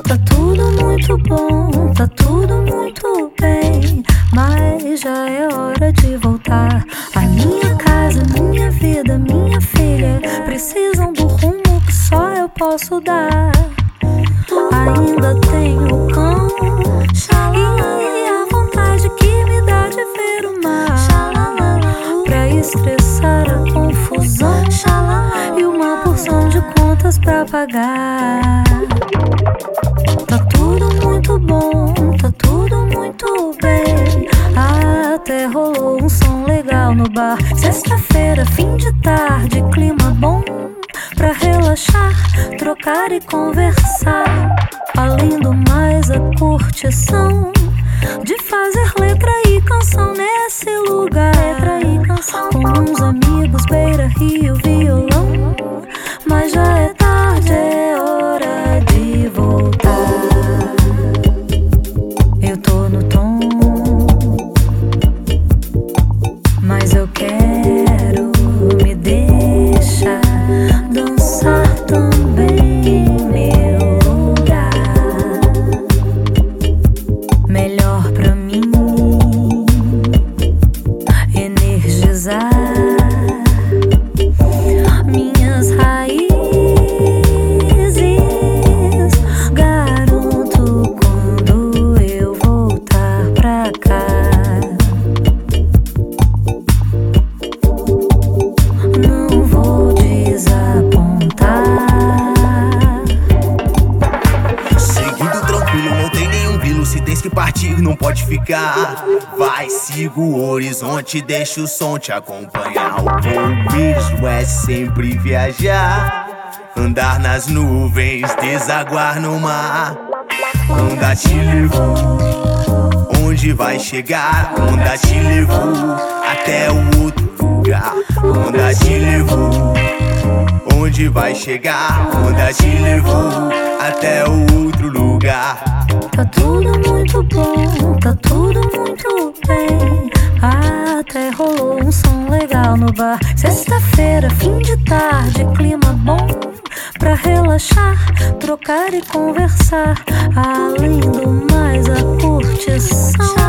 Tá tudo muito bom, tá tudo muito bem, mas já é hora de voltar. A minha casa, minha vida, minha filha precisam do rumo que só eu posso dar. Ainda tenho cão e a vontade que me dá de ver o mar, pra estressar a confusão e uma porção de contas pra pagar. Tá tudo muito bom, tá tudo muito bem, até rolou um som legal no bar. Sexta-feira, fim de tarde, clima bom pra relaxar, trocar e conversar. Além do mais, a curtição de fazer letra e canção nesse lugar. Letra e canção com uns amigos, beira, rio, violão. Mas já é tarde, é hora de voltar. Eu tô no tom, mas eu quero me deixar dançar também em meu lugar. Melhor pra mim energizar minhas raízes. Garanto quando eu voltar pra cá, não vou desapontar. Seguindo tranquilo, não tem nenhum grilo. Se tens que partir, não pode ficar. Vai, siga o horizonte, deixa o som te acompanhar. O bom mesmo é sempre viajar, andar nas nuvens, desaguar no mar. Onda te levou, onde vai chegar? Onda te levou até o outro lugar. Onda te levou, onde vai chegar? Onda te levou até o outro lugar. Tá tudo muito bom, tá tudo muito bem, até rolou um som legal no bar. Sexta-feira, fim de tarde, clima bom pra relaxar, trocar e conversar. Além do mais, a curtição